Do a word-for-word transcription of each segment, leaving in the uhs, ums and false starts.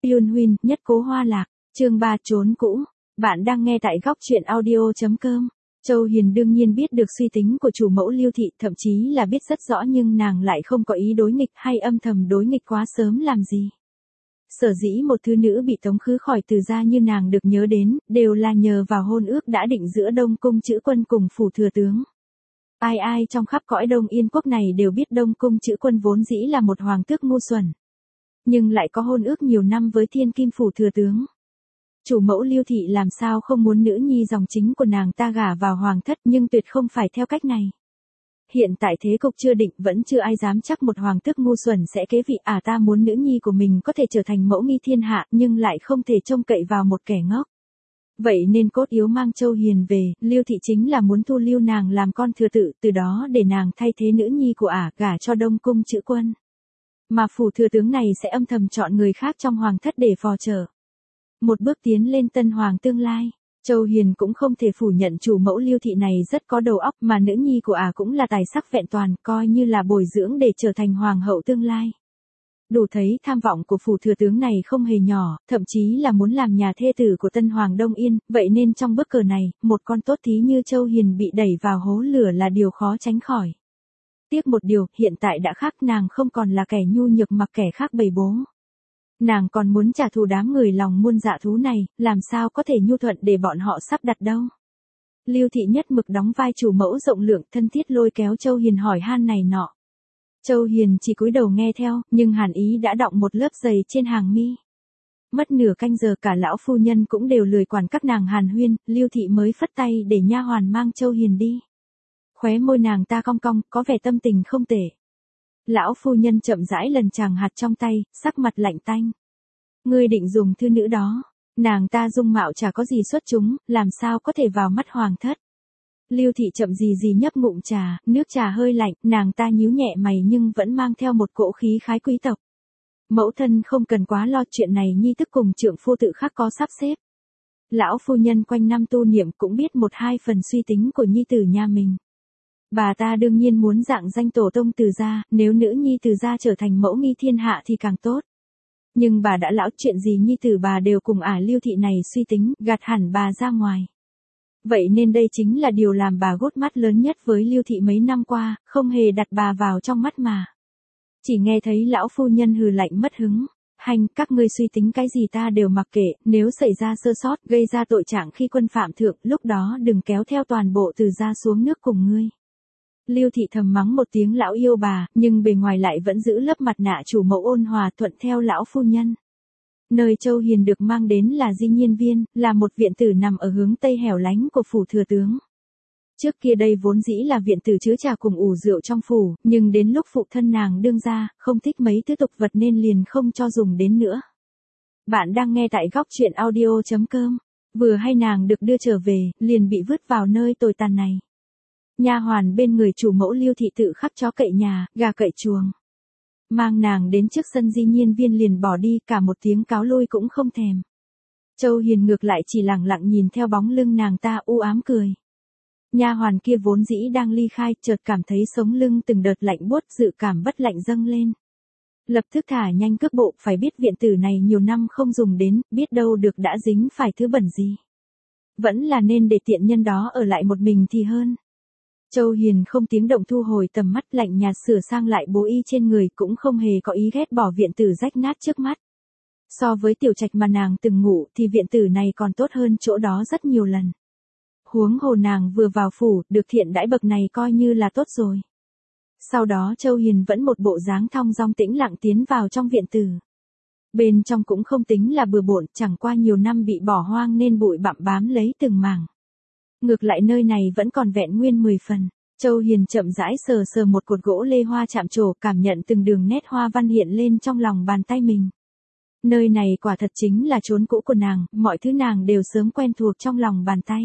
Yun Huynh, nhất cố hoa lạc, chương ba trốn cũ. Bạn đang nghe tại góc truyện audio.com. Châu Hiền đương nhiên biết được suy tính của chủ mẫu Lưu Thị, thậm chí là biết rất rõ, nhưng nàng lại không có ý đối nghịch hay âm thầm đối nghịch quá sớm làm gì. Sở dĩ một thứ nữ bị tống khứ khỏi Từ gia như nàng được nhớ đến, đều là nhờ vào hôn ước đã định giữa Đông Cung Chữ Quân cùng phủ thừa tướng. Ai ai trong khắp cõi Đông Yên quốc này đều biết Đông Cung Chữ Quân vốn dĩ là một hoàng tước ngu xuẩn, nhưng lại có hôn ước nhiều năm với thiên kim phủ thừa tướng. Chủ mẫu Lưu Thị làm sao không muốn nữ nhi dòng chính của nàng ta gả vào hoàng thất, nhưng tuyệt không phải theo cách này. Hiện tại thế cục chưa định, vẫn chưa ai dám chắc một hoàng tước ngu xuẩn sẽ kế vị. À, ta muốn nữ nhi của mình có thể trở thành mẫu nghi thiên hạ, nhưng lại không thể trông cậy vào một kẻ ngốc. Vậy nên cốt yếu mang Châu Hiền về, Lưu Thị chính là muốn thu lưu nàng làm con thừa tự, từ đó để nàng thay thế nữ nhi của ả gả cho Đông Cung Chữ Quân. Mà phủ thừa tướng này sẽ âm thầm chọn người khác trong hoàng thất để phò trợ. Một bước tiến lên tân hoàng tương lai. Châu Hiền cũng không thể phủ nhận chủ mẫu Lưu Thị này rất có đầu óc, mà nữ nhi của ả cũng là tài sắc vẹn toàn, coi như là bồi dưỡng để trở thành hoàng hậu tương lai. Đủ thấy tham vọng của phủ thừa tướng này không hề nhỏ, thậm chí là muốn làm nhà thê tử của tân hoàng Đông Yên, vậy nên trong bước cờ này, một con tốt thí như Châu Hiền bị đẩy vào hố lửa là điều khó tránh khỏi. Tiếc một điều, hiện tại đã khác, nàng không còn là kẻ nhu nhược mặc kẻ khác bày bố. Nàng còn muốn trả thù đám người lòng muôn dạ thú này, làm sao có thể nhu thuận để bọn họ sắp đặt đâu. Lưu Thị nhất mực đóng vai chủ mẫu rộng lượng, thân thiết lôi kéo Châu Hiền hỏi han này nọ. Châu Hiền chỉ cúi đầu nghe theo, nhưng hàn ý đã đọng một lớp dày trên hàng mi. Mất nửa canh giờ cả lão phu nhân cũng đều lười quản các nàng hàn huyên, Lưu Thị mới phất tay để nha hoàn mang Châu Hiền đi. Khóe môi nàng ta cong cong, có vẻ tâm tình không tệ. Lão phu nhân chậm rãi lần chàng hạt trong tay, sắc mặt lạnh tanh. Ngươi định dùng thư nữ đó, nàng ta dung mạo chả có gì xuất chúng, làm sao có thể vào mắt hoàng thất. Lưu Thị chậm gì gì nhấp ngụm trà, nước trà hơi lạnh, nàng ta nhíu nhẹ mày nhưng vẫn mang theo một cỗ khí khái quý tộc. Mẫu thân không cần quá lo, chuyện này nhi tức cùng trượng phu tự khắc có sắp xếp. Lão phu nhân quanh năm tu niệm cũng biết một hai phần suy tính của nhi tử nhà mình. Bà ta đương nhiên muốn rạng danh tổ tông Từ gia, nếu nữ nhi Từ gia trở thành mẫu nghi thiên hạ thì càng tốt. Nhưng bà đã lão, chuyện gì nhi tử bà đều cùng ả Lưu Thị này suy tính, gạt hẳn bà ra ngoài. Vậy nên đây chính là điều làm bà gốt mắt lớn nhất với Lưu Thị mấy năm qua, không hề đặt bà vào trong mắt mà. Chỉ nghe thấy lão phu nhân hừ lạnh mất hứng. Hành, các ngươi suy tính cái gì ta đều mặc kệ, nếu xảy ra sơ sót, gây ra tội trạng khi quân phạm thượng, lúc đó đừng kéo theo toàn bộ Từ gia xuống nước cùng ngươi. Lưu Thị thầm mắng một tiếng lão yêu bà, nhưng bề ngoài lại vẫn giữ lớp mặt nạ chủ mẫu ôn hòa thuận theo lão phu nhân. Nơi Châu Hiền được mang đến là Di Nhiên Viên, là một viện tử nằm ở hướng tây hẻo lánh của phủ thừa tướng. Trước kia đây vốn dĩ là viện tử chứa trà cùng ủ rượu trong phủ, nhưng đến lúc phụ thân nàng đương ra, không thích mấy thứ tục vật nên liền không cho dùng đến nữa. Bạn đang nghe tại góc truyện audio.com. Vừa hay nàng được đưa trở về, liền bị vứt vào nơi tồi tàn này. Nha hoàn bên người chủ mẫu Lưu Thị tự khắc chó cậy nhà, gà cậy chuồng. Mang nàng đến trước sân Di Nhiên Viên liền bỏ đi, cả một tiếng cáo lui cũng không thèm. Châu Hiền ngược lại chỉ lặng lặng nhìn theo bóng lưng nàng ta u ám cười. Nha hoàn kia vốn dĩ đang ly khai, chợt cảm thấy sống lưng từng đợt lạnh buốt, dự cảm bất lạnh dâng lên. Lập tức thả nhanh cước bộ, phải biết viện tử này nhiều năm không dùng đến, biết đâu được đã dính phải thứ bẩn gì. Vẫn là nên để tiện nhân đó ở lại một mình thì hơn. Châu Hiền không tiếng động thu hồi tầm mắt, lạnh nhạt sửa sang lại bố y trên người, cũng không hề có ý ghét bỏ viện tử rách nát trước mắt. So với tiểu trạch mà nàng từng ngủ thì viện tử này còn tốt hơn chỗ đó rất nhiều lần. Huống hồ nàng vừa vào phủ, được thiện đãi bậc này coi như là tốt rồi. Sau đó Châu Hiền vẫn một bộ dáng thong dong tĩnh lặng tiến vào trong viện tử. Bên trong cũng không tính là bừa bộn, chẳng qua nhiều năm bị bỏ hoang nên bụi bặm bám lấy từng mảng. Ngược lại nơi này vẫn còn vẹn nguyên mười phần. Châu Hiền chậm rãi sờ sờ một cột gỗ lê hoa chạm trổ, cảm nhận từng đường nét hoa văn hiện lên trong lòng bàn tay mình. Nơi này quả thật chính là chốn cũ của nàng, mọi thứ nàng đều sớm quen thuộc trong lòng bàn tay.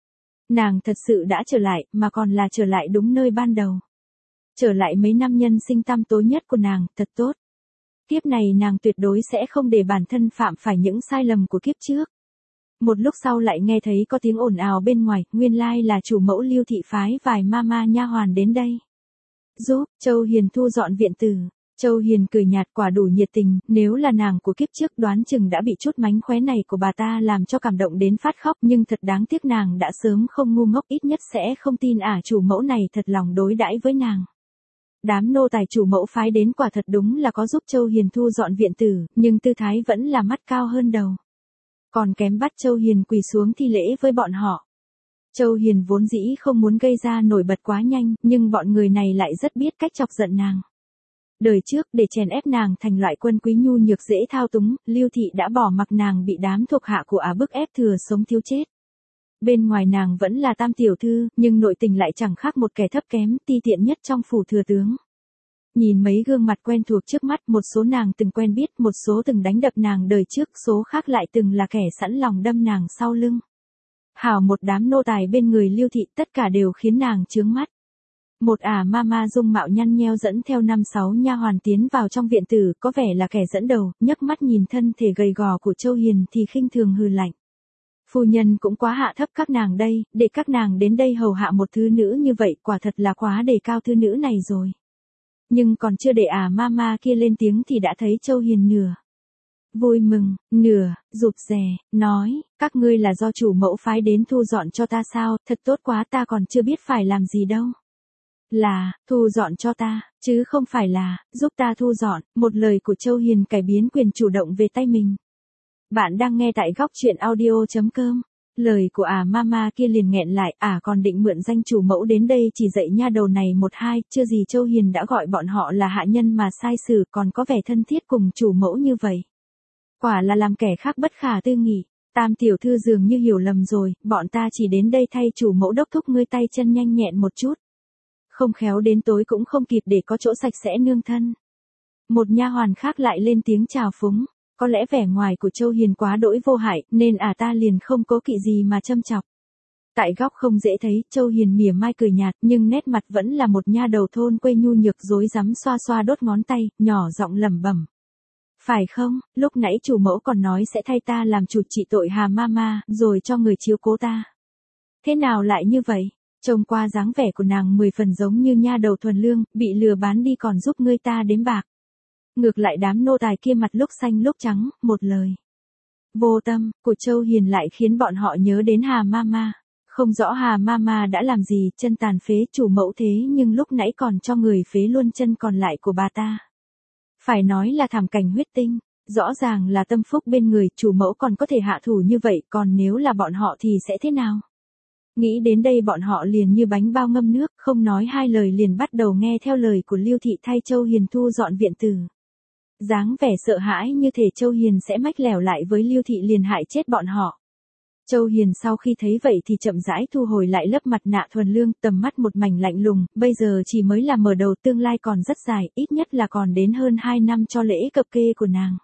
Nàng thật sự đã trở lại, mà còn là trở lại đúng nơi ban đầu. Trở lại mấy năm nhân sinh tăm tối nhất của nàng, thật tốt. Kiếp này nàng tuyệt đối sẽ không để bản thân phạm phải những sai lầm của kiếp trước. Một lúc sau lại nghe thấy có tiếng ồn ào bên ngoài, nguyên lai là chủ mẫu Lưu Thị phái vài mama nha hoàn đến đây. Giúp Châu Hiền thu dọn viện tử. Châu Hiền cười nhạt, quả đủ nhiệt tình, nếu là nàng của kiếp trước đoán chừng đã bị chút mánh khóe này của bà ta làm cho cảm động đến phát khóc, nhưng thật đáng tiếc nàng đã sớm không ngu ngốc, ít nhất sẽ không tin ả chủ mẫu này thật lòng đối đãi với nàng. Đám nô tài chủ mẫu phái đến quả thật đúng là có giúp Châu Hiền thu dọn viện tử, nhưng tư thái vẫn là mắt cao hơn đầu. Còn kém bắt Châu Hiền quỳ xuống thi lễ với bọn họ. Châu Hiền vốn dĩ không muốn gây ra nổi bật quá nhanh, nhưng bọn người này lại rất biết cách chọc giận nàng. Đời trước để chèn ép nàng thành loại quân quý nhu nhược dễ thao túng, Lưu Thị đã bỏ mặc nàng bị đám thuộc hạ của Ả bức ép thừa sống thiếu chết. Bên ngoài nàng vẫn là tam tiểu thư, nhưng nội tình lại chẳng khác một kẻ thấp kém, ti tiện nhất trong phủ thừa tướng. Nhìn mấy gương mặt quen thuộc trước mắt, một số nàng từng quen biết, một số từng đánh đập nàng đời trước, số khác lại từng là kẻ sẵn lòng đâm nàng sau lưng. Hảo một đám nô tài bên người Lưu Thị, tất cả đều khiến nàng chướng mắt. Một ả ma ma dung mạo nhăn nheo dẫn theo năm sáu nha hoàn tiến vào trong viện tử, có vẻ là kẻ dẫn đầu, nhấc mắt nhìn thân thể gầy gò của Châu Hiền thì khinh thường hừ lạnh. Phu nhân cũng quá hạ thấp các nàng đây, để các nàng đến đây hầu hạ một thứ nữ như vậy, quả thật là quá đề cao thứ nữ này rồi. Nhưng còn chưa để ả ma ma kia lên tiếng thì đã thấy Châu Hiền nửa vui mừng, nửa rụt rè, nói, các ngươi là do chủ mẫu phái đến thu dọn cho ta sao, thật tốt quá, ta còn chưa biết phải làm gì đâu. Là, thu dọn cho ta, chứ không phải là, giúp ta thu dọn, một lời của Châu Hiền cải biến quyền chủ động về tay mình. Bạn đang nghe tại góc truyện audio.com. Lời của ả mama kia liền nghẹn lại, ả còn định mượn danh chủ mẫu đến đây chỉ dạy nha đầu này một hai, chưa gì Châu Hiền đã gọi bọn họ là hạ nhân mà sai xử, còn có vẻ thân thiết cùng chủ mẫu như vậy. Quả là làm kẻ khác bất khả tư nghị. Tam tiểu thư dường như hiểu lầm rồi, bọn ta chỉ đến đây thay chủ mẫu đốc thúc ngươi tay chân nhanh nhẹn một chút. Không khéo đến tối cũng không kịp để có chỗ sạch sẽ nương thân. Một nha hoàn khác lại lên tiếng chào phúng, có lẽ vẻ ngoài của Châu Hiền quá đỗi vô hại, nên ả ta liền không cố kỵ gì mà châm chọc. Tại góc không dễ thấy, Châu Hiền mỉa mai cười nhạt, nhưng nét mặt vẫn là một nha đầu thôn quê nhu nhược rối rắm xoa xoa đốt ngón tay, nhỏ giọng lẩm bẩm. Phải không, lúc nãy chủ mẫu còn nói sẽ thay ta làm chủ trị tội Hà Mama, rồi cho người chiếu cố ta. Thế nào lại như vậy? Trông qua dáng vẻ của nàng mười phần giống như nha đầu thuần lương, bị lừa bán đi còn giúp ngươi ta đếm bạc. Ngược lại đám nô tài kia mặt lúc xanh lúc trắng, một lời vô tâm của Châu Hiền lại khiến bọn họ nhớ đến Hà Mama. Không rõ Hà Mama đã làm gì, chân tàn phế chủ mẫu thế nhưng lúc nãy còn cho người phế luôn chân còn lại của bà ta. Phải nói là thảm cảnh huyết tinh, rõ ràng là tâm phúc bên người, chủ mẫu còn có thể hạ thủ như vậy, còn nếu là bọn họ thì sẽ thế nào? Nghĩ đến đây bọn họ liền như bánh bao ngâm nước, không nói hai lời liền bắt đầu nghe theo lời của Lưu Thị thay Châu Hiền thu dọn viện tử. Dáng vẻ sợ hãi như thể Châu Hiền sẽ mách lẻo lại với Lưu Thị liền hại chết bọn họ. Châu Hiền sau khi thấy vậy thì chậm rãi thu hồi lại lớp mặt nạ thuần lương, tầm mắt một mảnh lạnh lùng, bây giờ chỉ mới là mở đầu, tương lai còn rất dài, ít nhất là còn đến hơn hai năm cho lễ cập kê của nàng.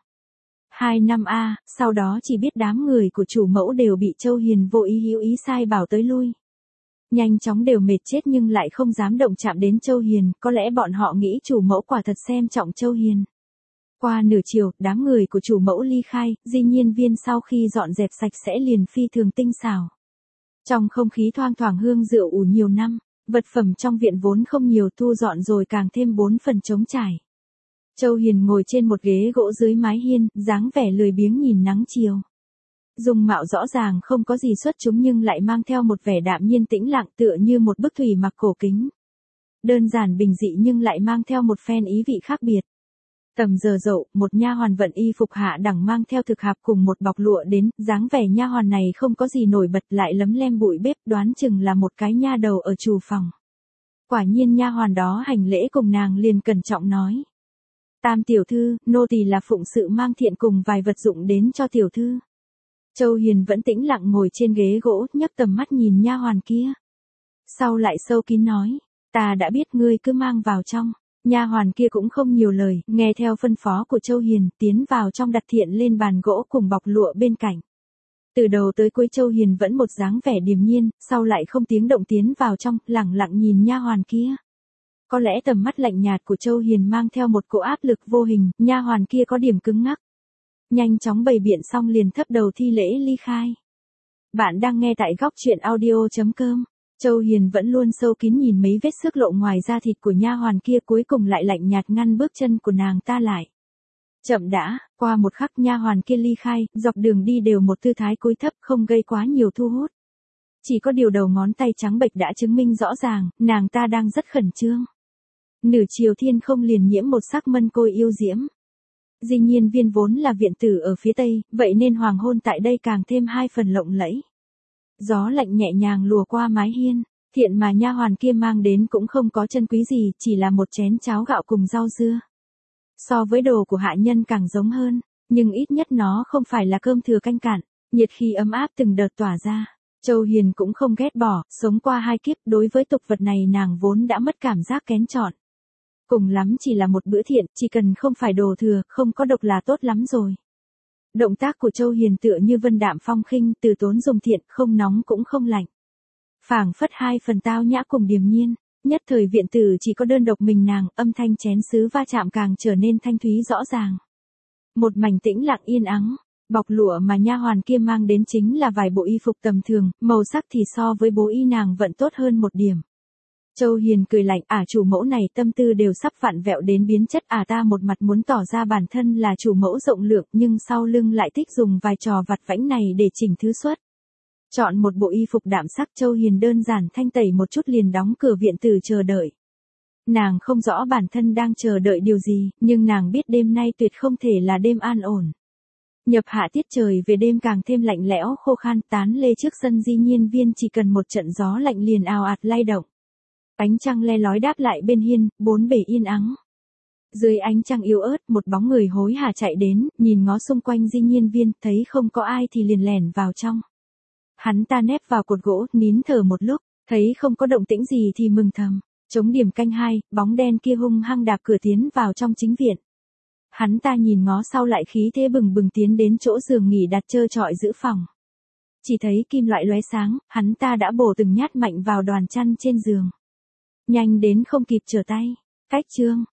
Hai năm a, sau đó chỉ biết đám người của chủ mẫu đều bị Châu Hiền vô ý hữu ý sai bảo tới lui. Nhanh chóng đều mệt chết nhưng lại không dám động chạm đến Châu Hiền, có lẽ bọn họ nghĩ chủ mẫu quả thật xem trọng Châu Hiền. Qua nửa chiều, đám người của chủ mẫu ly khai, Di Nhiên Viên sau khi dọn dẹp sạch sẽ liền phi thường tinh xảo. Trong không khí thoang thoảng hương rượu ủ nhiều năm, vật phẩm trong viện vốn không nhiều, thu dọn rồi càng thêm bốn phần trống trải. Châu Hiền ngồi trên một ghế gỗ dưới mái hiên, dáng vẻ lười biếng nhìn nắng chiều. Dung mạo rõ ràng không có gì xuất chúng nhưng lại mang theo một vẻ đạm nhiên tĩnh lặng tựa như một bức thủy mặc cổ kính. Đơn giản bình dị nhưng lại mang theo một phen ý vị khác biệt. Tầm giờ dậu, một nha hoàn vận y phục hạ đẳng mang theo thực hạp cùng một bọc lụa đến, dáng vẻ nha hoàn này không có gì nổi bật lại lấm lem bụi bếp, đoán chừng là một cái nha đầu ở trù phòng. Quả nhiên nha hoàn đó hành lễ cùng nàng liền cẩn trọng nói. Tam tiểu thư, nô tỳ là phụng sự mang thiện cùng vài vật dụng đến cho tiểu thư. Châu Hiền vẫn tĩnh lặng ngồi trên ghế gỗ, nhấc tầm mắt nhìn nha hoàn kia. Sau lại sâu kín nói, ta đã biết ngươi cứ mang vào trong. Nha hoàn kia cũng không nhiều lời, nghe theo phân phó của Châu Hiền, tiến vào trong đặt thiện lên bàn gỗ cùng bọc lụa bên cạnh. Từ đầu tới cuối Châu Hiền vẫn một dáng vẻ điềm nhiên, sau lại không tiếng động tiến vào trong, lẳng lặng nhìn nha hoàn kia. Có lẽ tầm mắt lạnh nhạt của Châu Hiền mang theo một cỗ áp lực vô hình, nha hoàn kia có điểm cứng ngắc. Nhanh chóng bày biện xong liền thấp đầu thi lễ ly khai. Bạn đang nghe tại góc truyện audio chấm com. Châu Hiền vẫn luôn sâu kín nhìn mấy vết xước lộ ngoài da thịt của nha hoàn kia, cuối cùng lại lạnh nhạt ngăn bước chân của nàng ta lại. Chậm đã, qua một khắc nha hoàn kia ly khai, dọc đường đi đều một tư thái cúi thấp, không gây quá nhiều thu hút. Chỉ có điều đầu ngón tay trắng bệch đã chứng minh rõ ràng, nàng ta đang rất khẩn trương. Nửa chiều thiên không liền nhiễm một sắc mân côi yêu diễm. Di Nhiên Viên vốn là viện tử ở phía tây, vậy nên hoàng hôn tại đây càng thêm hai phần lộng lẫy. Gió lạnh nhẹ nhàng lùa qua mái hiên, thiện mà nha hoàn kia mang đến cũng không có chân quý gì, chỉ là một chén cháo gạo cùng rau dưa. So với đồ của hạ nhân càng giống hơn, nhưng ít nhất nó không phải là cơm thừa canh cạn, nhiệt khí ấm áp từng đợt tỏa ra. Châu Hiền cũng không ghét bỏ, sống qua hai kiếp, đối với tục vật này nàng vốn đã mất cảm giác kén chọn. Cùng lắm chỉ là một bữa thiện, chỉ cần không phải đồ thừa, không có độc là tốt lắm rồi. Động tác của Châu Hiền tựa như vân đạm phong khinh, từ tốn dùng thiện, không nóng cũng không lạnh. Phảng phất hai phần tao nhã cùng điềm nhiên, nhất thời viện tử chỉ có đơn độc mình nàng, âm thanh chén sứ va chạm càng trở nên thanh thúy rõ ràng. Một mảnh tĩnh lặng yên ắng, bọc lụa mà nha hoàn kia mang đến chính là vài bộ y phục tầm thường, màu sắc thì so với bố y nàng vẫn tốt hơn một điểm. Châu Hiền cười lạnh, ả chủ mẫu này tâm tư đều sắp vặn vẹo đến biến chất, ả ta một mặt muốn tỏ ra bản thân là chủ mẫu rộng lượng, nhưng sau lưng lại thích dùng vài trò vặt vãnh này để chỉnh thứ xuất. Chọn một bộ y phục đạm sắc, Châu Hiền đơn giản thanh tẩy một chút liền đóng cửa viện tử chờ đợi. Nàng không rõ bản thân đang chờ đợi điều gì, nhưng nàng biết đêm nay tuyệt không thể là đêm an ổn. Nhập hạ tiết trời về đêm càng thêm lạnh lẽo khô khan, tán lê trước sân Di Nhiên Viên chỉ cần một trận gió lạnh liền ào ạt lay động. Ánh trăng le lói đáp lại bên hiên, bốn bề yên ắng. Dưới ánh trăng yếu ớt, một bóng người hối hả chạy đến, nhìn ngó xung quanh Di Nhiên Viên, thấy không có ai thì liền lẻn vào trong. Hắn ta nép vào cột gỗ, nín thở một lúc, thấy không có động tĩnh gì thì mừng thầm. Chống điểm canh hai, bóng đen kia hung hăng đạp cửa tiến vào trong chính viện. Hắn ta nhìn ngó sau lại khí thế bừng bừng tiến đến chỗ giường nghỉ đặt trơ trọi giữ phòng. Chỉ thấy kim loại lóe sáng, hắn ta đã bổ từng nhát mạnh vào đoàn chăn trên giường. Nhanh đến không kịp trở tay. Cách chương.